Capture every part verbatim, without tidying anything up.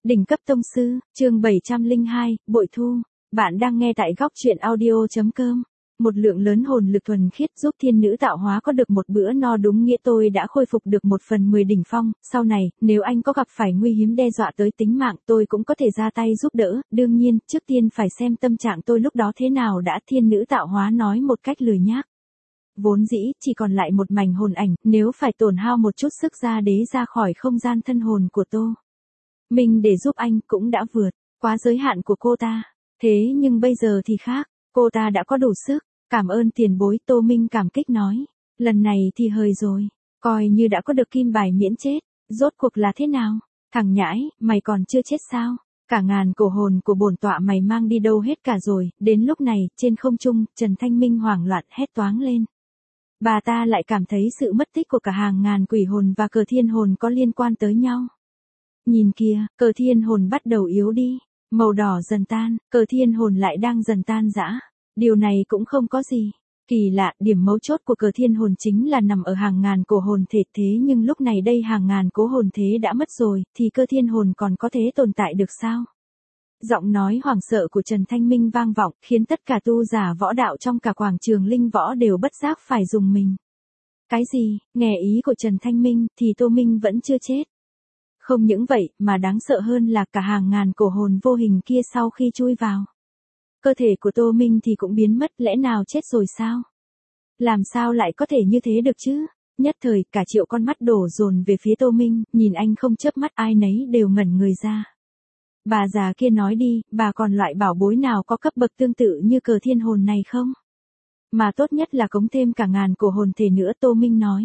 Đỉnh cấp tông sư, chương bảy trăm lẻ hai, bội thu. Bạn đang nghe tại góc truyện audio chấm com. Một lượng lớn hồn lực thuần khiết giúp thiên nữ tạo hóa có được một bữa no, đúng nghĩa tôi đã khôi phục được một phần mười đỉnh phong. Sau này, nếu anh có gặp phải nguy hiểm đe dọa tới tính mạng, tôi cũng có thể ra tay giúp đỡ. Đương nhiên, trước tiên phải xem tâm trạng tôi lúc đó thế nào đã, thiên nữ tạo hóa nói một cách lười nhác. Vốn dĩ, chỉ còn lại một mảnh hồn ảnh, nếu phải tổn hao một chút sức ra đế ra khỏi không gian thân hồn của tôi. Mình để giúp anh cũng đã vượt quá giới hạn của cô ta. Thế nhưng bây giờ thì khác, cô ta đã có đủ sức. Cảm ơn tiền bối, Tô Minh cảm kích nói. Lần này thì hời rồi, coi như đã có được kim bài miễn chết. Rốt cuộc là thế nào? Thằng nhãi, mày còn chưa chết sao? Cả ngàn cổ hồn của bổn tọa mày mang đi đâu hết cả rồi? Đến lúc này, trên không trung, Trần Thanh Minh hoảng loạn hét toáng lên. Bà ta lại cảm thấy sự mất tích của cả hàng ngàn quỷ hồn và cờ thiên hồn có liên quan tới nhau. Nhìn kìa, cờ thiên hồn bắt đầu yếu đi, màu đỏ dần tan, cờ thiên hồn lại đang dần tan rã. Điều này cũng không có gì kỳ lạ, điểm mấu chốt của cờ thiên hồn chính là nằm ở hàng ngàn cổ hồn thể, thế nhưng lúc này đây hàng ngàn cố hồn thế đã mất rồi, thì cơ thiên hồn còn có thể tồn tại được sao? Giọng nói hoảng sợ của Trần Thanh Minh vang vọng, khiến tất cả tu giả võ đạo trong cả quảng trường linh võ đều bất giác phải dùng mình. Cái gì? Nghe ý của Trần Thanh Minh, thì Tô Minh vẫn chưa chết. Không những vậy, mà đáng sợ hơn là cả hàng ngàn cổ hồn vô hình kia sau khi chui vào cơ thể của Tô Minh thì cũng biến mất, lẽ nào chết rồi sao? Làm sao lại có thể như thế được chứ? Nhất thời, cả triệu con mắt đổ dồn về phía Tô Minh, nhìn anh không chớp mắt, ai nấy đều ngẩn người ra. Bà già kia nói đi, bà còn loại bảo bối nào có cấp bậc tương tự như cờ thiên hồn này không? Mà tốt nhất là cống thêm cả ngàn cổ hồn thể nữa, Tô Minh nói.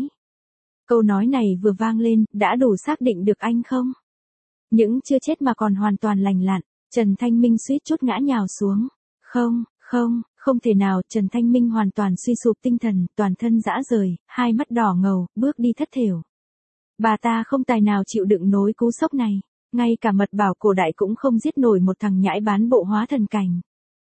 Câu nói này vừa vang lên, đã đủ xác định được anh không? Những chưa chết mà còn hoàn toàn lành lặn, Trần Thanh Minh suýt chút ngã nhào xuống. Không, không, không thể nào, Trần Thanh Minh hoàn toàn suy sụp tinh thần, toàn thân rã rời, hai mắt đỏ ngầu, bước đi thất thểu. Bà ta không tài nào chịu đựng nổi cú sốc này, ngay cả mật bảo cổ đại cũng không giết nổi một thằng nhãi bán bộ hóa thần cảnh.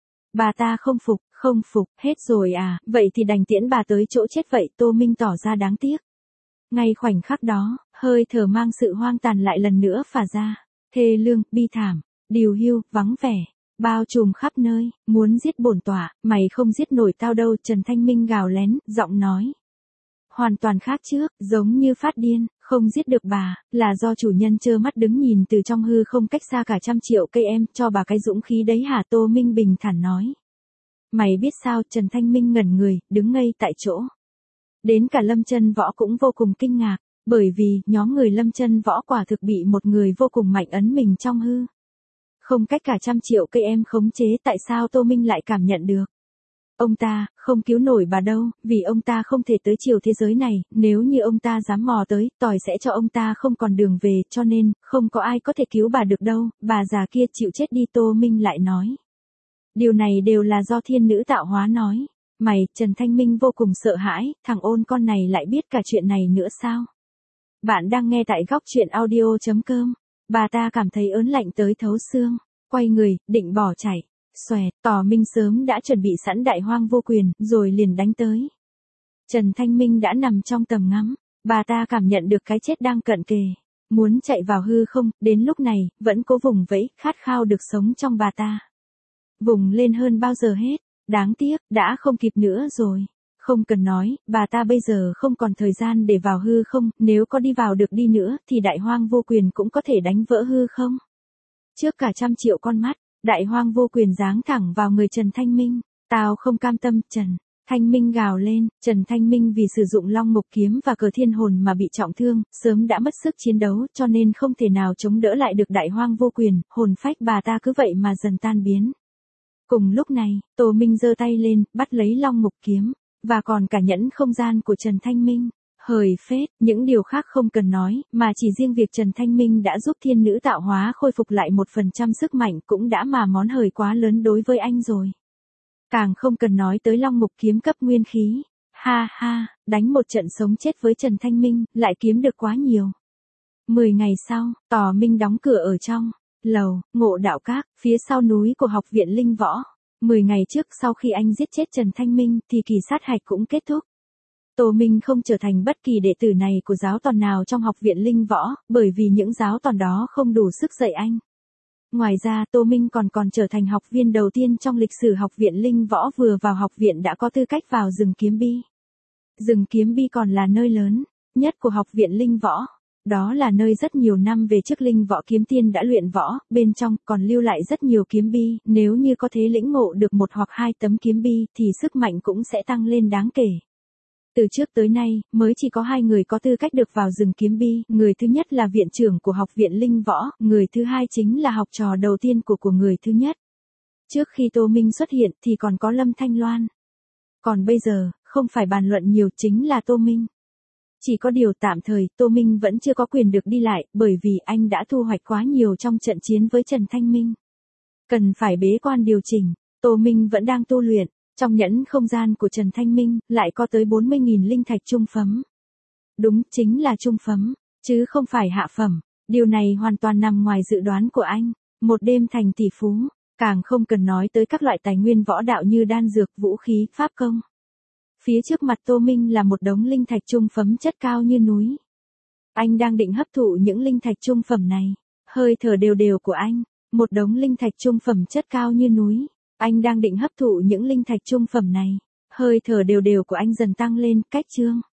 Bà ta không phục, không phục, hết rồi à, vậy thì đành tiễn bà tới chỗ chết vậy, Tô Minh tỏ ra đáng tiếc. Ngay khoảnh khắc đó, hơi thở mang sự hoang tàn lại lần nữa phả ra, thê lương, bi thảm, điều hưu, vắng vẻ, bao trùm khắp nơi, muốn giết bổn tọa, mày không giết nổi tao đâu, Trần Thanh Minh gào lén, giọng nói. Hoàn toàn khác trước, giống như phát điên, không giết được bà, là do chủ nhân trơ mắt đứng nhìn từ trong hư không cách xa cả trăm triệu cây em, cho bà cái dũng khí đấy hả? Tô Minh bình thản nói. Mày biết sao? Trần Thanh Minh ngẩn người, đứng ngây tại chỗ. Đến cả Lâm Chân Võ cũng vô cùng kinh ngạc, bởi vì, nhóm người Lâm Chân Võ quả thực bị một người vô cùng mạnh ấn mình trong hư không cách cả trăm triệu cây em khống chế, tại sao Tô Minh lại cảm nhận được? Ông ta, không cứu nổi bà đâu, vì ông ta không thể tới chiều thế giới này, nếu như ông ta dám mò tới, tỏi sẽ cho ông ta không còn đường về, cho nên, không có ai có thể cứu bà được đâu, bà già kia chịu chết đi, Tô Minh lại nói. Điều này đều là do thiên nữ tạo hóa nói. Mày, Trần Thanh Minh vô cùng sợ hãi, thằng ôn con này lại biết cả chuyện này nữa sao? Bạn đang nghe tại góc truyện audio chấm com. Bà ta cảm thấy ớn lạnh tới thấu xương, quay người, định bỏ chạy. Xoẹt, Tỏ Minh sớm đã chuẩn bị sẵn đại hoang vô quyền, rồi liền đánh tới. Trần Thanh Minh đã nằm trong tầm ngắm, bà ta cảm nhận được cái chết đang cận kề. Muốn chạy vào hư không, đến lúc này, vẫn cố vùng vẫy, khát khao được sống trong bà ta. Vùng lên hơn bao giờ hết, đáng tiếc, đã không kịp nữa rồi. Không cần nói, bà ta bây giờ không còn thời gian để vào hư không, nếu có đi vào được đi nữa, thì đại hoang vô quyền cũng có thể đánh vỡ hư không. Trước cả trăm triệu con mắt, đại hoang vô quyền giáng thẳng vào người Trần Thanh Minh. Tao không cam tâm, Trần Thanh Minh gào lên. Trần Thanh Minh vì sử dụng long mục kiếm và cờ thiên hồn mà bị trọng thương, sớm đã mất sức chiến đấu, cho nên không thể nào chống đỡ lại được đại hoang vô quyền, hồn phách bà ta cứ vậy mà dần tan biến. Cùng lúc này, Tô Minh giơ tay lên, bắt lấy long mục kiếm, và còn cả nhẫn không gian của Trần Thanh Minh. Hời phết, những điều khác không cần nói, mà chỉ riêng việc Trần Thanh Minh đã giúp thiên nữ tạo hóa khôi phục lại một phần trăm sức mạnh cũng đã mà món hời quá lớn đối với anh rồi. Càng không cần nói tới long mục kiếm cấp nguyên khí. Ha ha, đánh một trận sống chết với Trần Thanh Minh, lại kiếm được quá nhiều. Mười ngày sau, Tỏ Minh đóng cửa ở trong lầu, Ngộ Đạo Các, phía sau núi của học viện Linh Võ. Mười ngày trước sau khi anh giết chết Trần Thanh Minh thì kỳ sát hạch cũng kết thúc. Tô Minh không trở thành bất kỳ đệ tử này của giáo tòn nào trong học viện Linh Võ, bởi vì những giáo tòn đó không đủ sức dạy anh. Ngoài ra Tô Minh còn còn trở thành học viên đầu tiên trong lịch sử học viện Linh Võ vừa vào học viện đã có tư cách vào rừng Kiếm Bi. Rừng Kiếm Bi còn là nơi lớn nhất của học viện Linh Võ. Đó là nơi rất nhiều năm về trước Linh Võ kiếm tiên đã luyện võ, bên trong còn lưu lại rất nhiều kiếm bi, nếu như có thể lĩnh ngộ được một hoặc hai tấm kiếm bi thì sức mạnh cũng sẽ tăng lên đáng kể. Từ trước tới nay, mới chỉ có hai người có tư cách được vào rừng Kiếm Bi, người thứ nhất là viện trưởng của học viện Linh Võ, người thứ hai chính là học trò đầu tiên của của người thứ nhất. Trước khi Tô Minh xuất hiện thì còn có Lâm Thanh Loan. Còn bây giờ, không phải bàn luận nhiều chính là Tô Minh. Chỉ có điều tạm thời, Tô Minh vẫn chưa có quyền được đi lại, bởi vì anh đã thu hoạch quá nhiều trong trận chiến với Trần Thanh Minh. Cần phải bế quan điều chỉnh, Tô Minh vẫn đang tu luyện, trong nhẫn không gian của Trần Thanh Minh, lại có tới bốn mươi nghìn linh thạch trung phẩm. Đúng, chính là trung phẩm, chứ không phải hạ phẩm, điều này hoàn toàn nằm ngoài dự đoán của anh, một đêm thành tỷ phú, càng không cần nói tới các loại tài nguyên võ đạo như đan dược, vũ khí, pháp công. Phía trước mặt Tô Minh là một đống linh thạch trung phẩm chất cao như núi. Anh đang định hấp thụ những linh thạch trung phẩm này. Hơi thở đều đều của anh, một đống linh thạch trung phẩm chất cao như núi. Anh đang định hấp thụ những linh thạch trung phẩm này. Hơi thở đều đều của anh dần tăng lên, cách chương.